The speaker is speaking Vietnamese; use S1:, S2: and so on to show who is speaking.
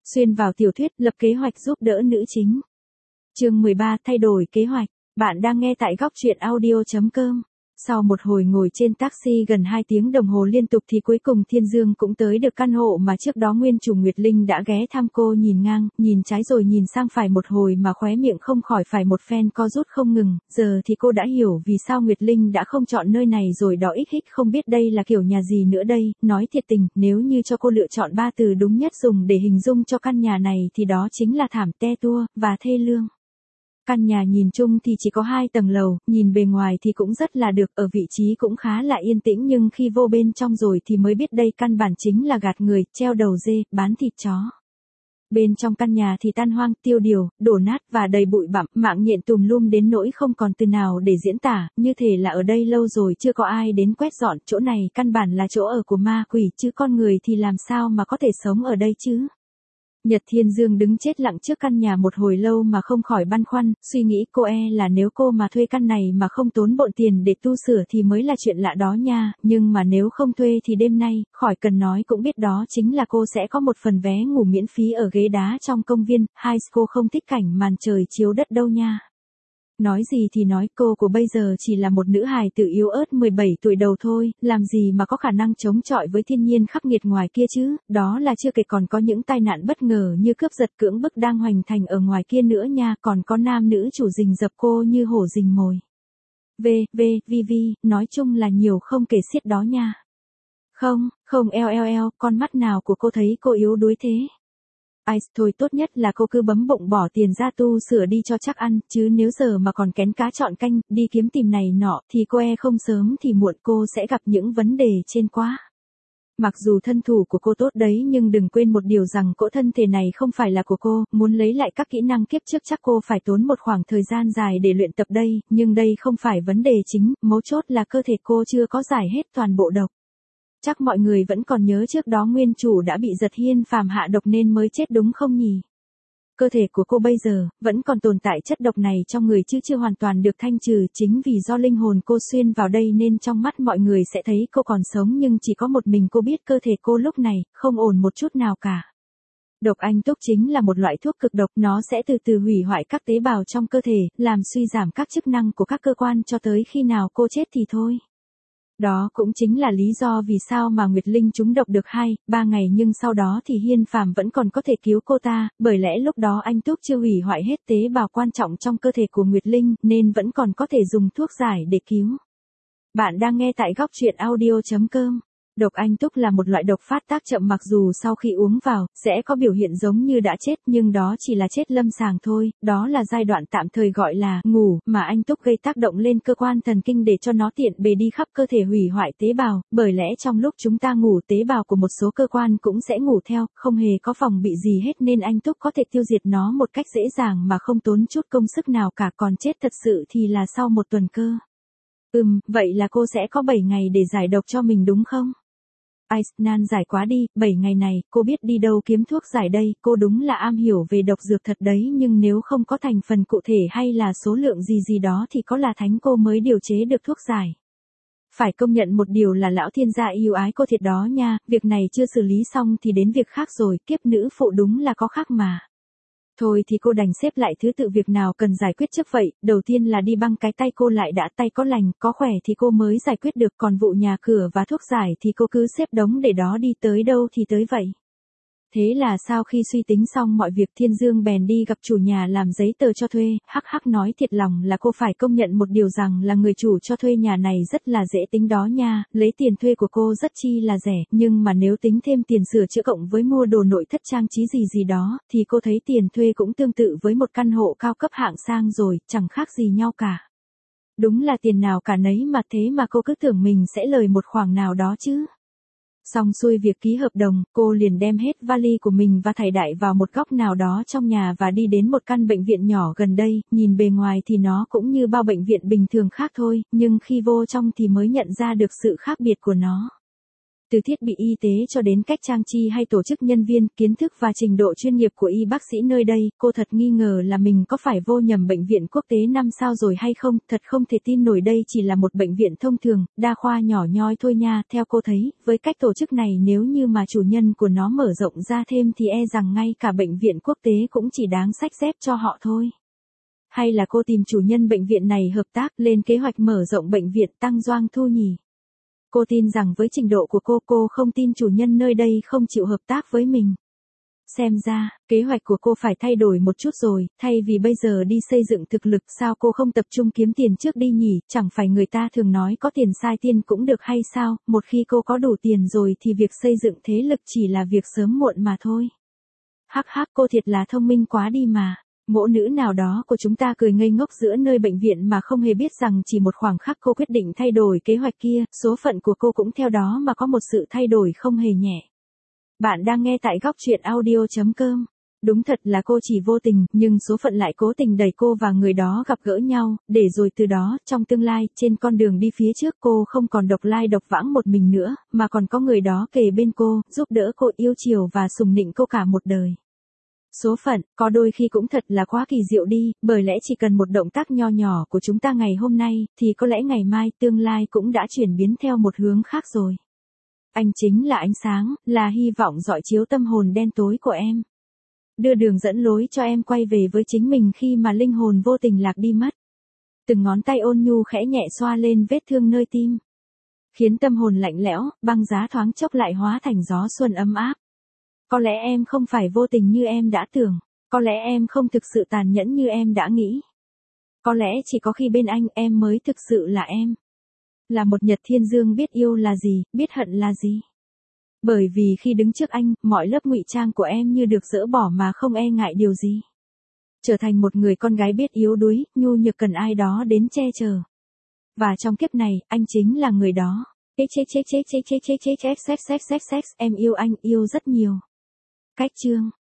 S1: Xuyên vào tiểu thuyết, lập kế hoạch giúp đỡ nữ chính. Chương 13, thay đổi kế hoạch. Bạn đang nghe tại góc truyện audio.com. Sau một hồi ngồi trên taxi gần 2 tiếng đồng hồ liên tục thì cuối cùng Thiên Dương cũng tới được căn hộ mà trước đó nguyên chủ Nguyệt Linh đã ghé thăm. Cô nhìn ngang, nhìn trái rồi nhìn sang phải một hồi mà khóe miệng không khỏi phải một phen co rút không ngừng. Giờ thì cô đã hiểu vì sao Nguyệt Linh đã không chọn nơi này rồi đó. Không biết đây là kiểu nhà gì nữa đây. Nói thiệt tình, nếu như cho cô lựa chọn 3 từ đúng nhất dùng để hình dung cho căn nhà này thì đó chính là thảm, te tua, và thê lương. Căn nhà nhìn chung thì chỉ có 2 tầng lầu, nhìn bề ngoài thì cũng rất là được, ở vị trí cũng khá là yên tĩnh, nhưng khi vô bên trong rồi thì mới biết đây căn bản chính là gạt người, treo đầu dê, bán thịt chó. Bên trong căn nhà thì tan hoang, tiêu điều, đổ nát và đầy bụi bặm, mạng nhện tùm lum đến nỗi không còn từ nào để diễn tả, như thể là ở đây lâu rồi chưa có ai đến quét dọn. Chỗ này căn bản là chỗ ở của ma quỷ, chứ con người thì làm sao mà có thể sống ở đây chứ. Nhật Thiên Dương đứng chết lặng trước căn nhà một hồi lâu mà không khỏi băn khoăn, suy nghĩ cô là nếu cô mà thuê căn này mà không tốn bộn tiền để tu sửa thì mới là chuyện lạ đó nha, nhưng mà nếu không thuê thì đêm nay, khỏi cần nói cũng biết đó chính là cô sẽ có một phần vé ngủ miễn phí ở ghế đá trong công viên. Cô không thích cảnh màn trời chiếu đất đâu nha. Nói gì thì nói, cô của bây giờ chỉ là một nữ hài tử yếu ớt 17 tuổi đầu thôi, làm gì mà có khả năng chống chọi với thiên nhiên khắc nghiệt ngoài kia chứ, đó là chưa kể còn có những tai nạn bất ngờ như cướp giật cưỡng bức đang hoành hành ở ngoài kia nữa nha, còn có nam nữ chủ rình rập cô như hổ rình mồi. Nói chung là nhiều không kể xiết đó nha. Không, con mắt nào của cô thấy cô yếu đuối thế? Thôi tốt nhất là cô cứ bấm bụng bỏ tiền ra tu sửa đi cho chắc ăn, chứ nếu giờ mà còn kén cá chọn canh, đi kiếm tìm này nọ, thì cô không sớm thì muộn cô sẽ gặp những vấn đề trên quá. Mặc dù thân thủ của cô tốt đấy nhưng đừng quên một điều rằng cỗ thân thể này không phải là của cô, muốn lấy lại các kỹ năng kiếp trước chắc cô phải tốn một khoảng thời gian dài để luyện tập đây, nhưng đây không phải vấn đề chính, mấu chốt là cơ thể cô chưa có giải hết toàn bộ độc. Chắc mọi người vẫn còn nhớ trước đó nguyên chủ đã bị Giật Hiên phàm hạ độc nên mới chết đúng không nhỉ? Cơ thể của cô bây giờ vẫn còn tồn tại chất độc này trong người chứ chưa hoàn toàn được thanh trừ, chính vì do linh hồn cô xuyên vào đây nên trong mắt mọi người sẽ thấy cô còn sống nhưng chỉ có một mình cô biết cơ thể cô lúc này không ổn một chút nào cả. Độc anh túc chính là một loại thuốc cực độc, nó sẽ từ từ hủy hoại các tế bào trong cơ thể, làm suy giảm các chức năng của các cơ quan cho tới khi nào cô chết thì thôi. Đó cũng chính là lý do vì sao mà Nguyệt Linh trúng độc được 2-3 ngày nhưng sau đó thì Hiên Phàm vẫn còn có thể cứu cô ta, bởi lẽ lúc đó anh Túc chưa hủy hoại hết tế bào quan trọng trong cơ thể của Nguyệt Linh nên vẫn còn có thể dùng thuốc giải để cứu. Bạn đang nghe tại góc truyện audio.com. Độc anh túc là một loại độc phát tác chậm, mặc dù sau khi uống vào, sẽ có biểu hiện giống như đã chết nhưng đó chỉ là chết lâm sàng thôi, đó là giai đoạn tạm thời gọi là ngủ, mà anh túc gây tác động lên cơ quan thần kinh để cho nó tiện bề đi khắp cơ thể hủy hoại tế bào, bởi lẽ trong lúc chúng ta ngủ tế bào của một số cơ quan cũng sẽ ngủ theo, không hề có phòng bị gì hết nên anh túc có thể tiêu diệt nó một cách dễ dàng mà không tốn chút công sức nào cả, còn chết thật sự thì là sau 1 tuần cơ. Vậy là cô sẽ có 7 ngày để giải độc cho mình đúng không? Nan giải quá đi, 7 ngày này, cô biết đi đâu kiếm thuốc giải đây, cô đúng là am hiểu về độc dược thật đấy, nhưng nếu không có thành phần cụ thể hay là số lượng gì đó thì có là thánh cô mới điều chế được thuốc giải. Phải công nhận một điều là lão thiên gia yêu ái cô thiệt đó nha, việc này chưa xử lý xong thì đến việc khác rồi, kiếp nữ phụ đúng là có khác mà. Thôi thì cô đành xếp lại thứ tự việc nào cần giải quyết trước vậy, đầu tiên là đi băng cái tay cô lại đã, tay có lành, có khỏe thì cô mới giải quyết được, còn vụ nhà cửa và thuốc giải thì cô cứ xếp đống để đó đi, tới đâu thì tới vậy. Thế là sau khi suy tính xong mọi việc Thiên Dương bèn đi gặp chủ nhà làm giấy tờ cho thuê, nói thiệt lòng là cô phải công nhận một điều rằng là người chủ cho thuê nhà này rất là dễ tính đó nha, lấy tiền thuê của cô rất chi là rẻ, nhưng mà nếu tính thêm tiền sửa chữa cộng với mua đồ nội thất trang trí gì đó, thì cô thấy tiền thuê cũng tương tự với một căn hộ cao cấp hạng sang rồi, chẳng khác gì nhau cả. Đúng là tiền nào cả nấy mà thế mà cô cứ tưởng mình sẽ lời một khoản nào đó chứ. Xong xuôi việc ký hợp đồng, cô liền đem hết vali của mình và thảy đại vào một góc nào đó trong nhà và đi đến một căn bệnh viện nhỏ gần đây, nhìn bề ngoài thì nó cũng như bao bệnh viện bình thường khác thôi, nhưng khi vô trong thì mới nhận ra được sự khác biệt của nó. Từ thiết bị y tế cho đến cách trang trí hay tổ chức nhân viên, kiến thức và trình độ chuyên nghiệp của y bác sĩ nơi đây, cô thật nghi ngờ là mình có phải vô nhầm bệnh viện quốc tế 5 sao rồi hay không, thật không thể tin nổi đây chỉ là một bệnh viện thông thường, đa khoa nhỏ nhoi thôi nha, theo cô thấy, với cách tổ chức này nếu như mà chủ nhân của nó mở rộng ra thêm thì e rằng ngay cả bệnh viện quốc tế cũng chỉ đáng xách dép cho họ thôi. Hay là cô tìm chủ nhân bệnh viện này hợp tác lên kế hoạch mở rộng bệnh viện tăng doanh thu nhỉ? Cô tin rằng với trình độ của cô không tin chủ nhân nơi đây không chịu hợp tác với mình. Xem ra, kế hoạch của cô phải thay đổi một chút rồi, thay vì bây giờ đi xây dựng thực lực sao cô không tập trung kiếm tiền trước đi nhỉ, chẳng phải người ta thường nói có tiền sai tiên cũng được hay sao, một khi cô có đủ tiền rồi thì việc xây dựng thế lực chỉ là việc sớm muộn mà thôi. Hắc hắc, cô thiệt là thông minh quá đi mà. Mẫu nữ nào đó của chúng ta cười ngây ngốc giữa nơi bệnh viện mà không hề biết rằng chỉ một khoảng khắc cô quyết định thay đổi kế hoạch kia, số phận của cô cũng theo đó mà có một sự thay đổi không hề nhẹ. Bạn đang nghe tại góc truyện audio.com. Đúng thật là cô chỉ vô tình, nhưng số phận lại cố tình đẩy cô và người đó gặp gỡ nhau, để rồi từ đó, trong tương lai, trên con đường đi phía trước cô không còn độc lai độc vãng một mình nữa, mà còn có người đó kề bên cô, giúp đỡ cô, yêu chiều và sủng nịnh cô cả một đời. Số phận, có đôi khi cũng thật là quá kỳ diệu đi, bởi lẽ chỉ cần một động tác nho nhỏ của chúng ta ngày hôm nay, thì có lẽ ngày mai, tương lai cũng đã chuyển biến theo một hướng khác rồi. Anh chính là ánh sáng, là hy vọng rọi chiếu tâm hồn đen tối của em. Đưa đường dẫn lối cho em quay về với chính mình khi mà linh hồn vô tình lạc đi mất. Từng ngón tay ôn nhu khẽ nhẹ xoa lên vết thương nơi tim. Khiến tâm hồn lạnh lẽo, băng giá thoáng chốc lại hóa thành gió xuân ấm áp. Có lẽ em không phải vô tình như em đã tưởng. Có lẽ em không thực sự tàn nhẫn như em đã nghĩ. Có lẽ chỉ có khi bên anh em mới thực sự là em. Là một nhật thiên dương biết yêu là gì, biết hận là gì. Bởi vì khi đứng trước anh, mọi lớp ngụy trang của em như được dỡ bỏ mà không e ngại điều gì. Trở thành một người con gái biết yếu đuối, nhu nhược cần ai đó đến che chở. Và trong kiếp này, anh chính là người đó. Em yêu anh, yêu rất nhiều. Cách chương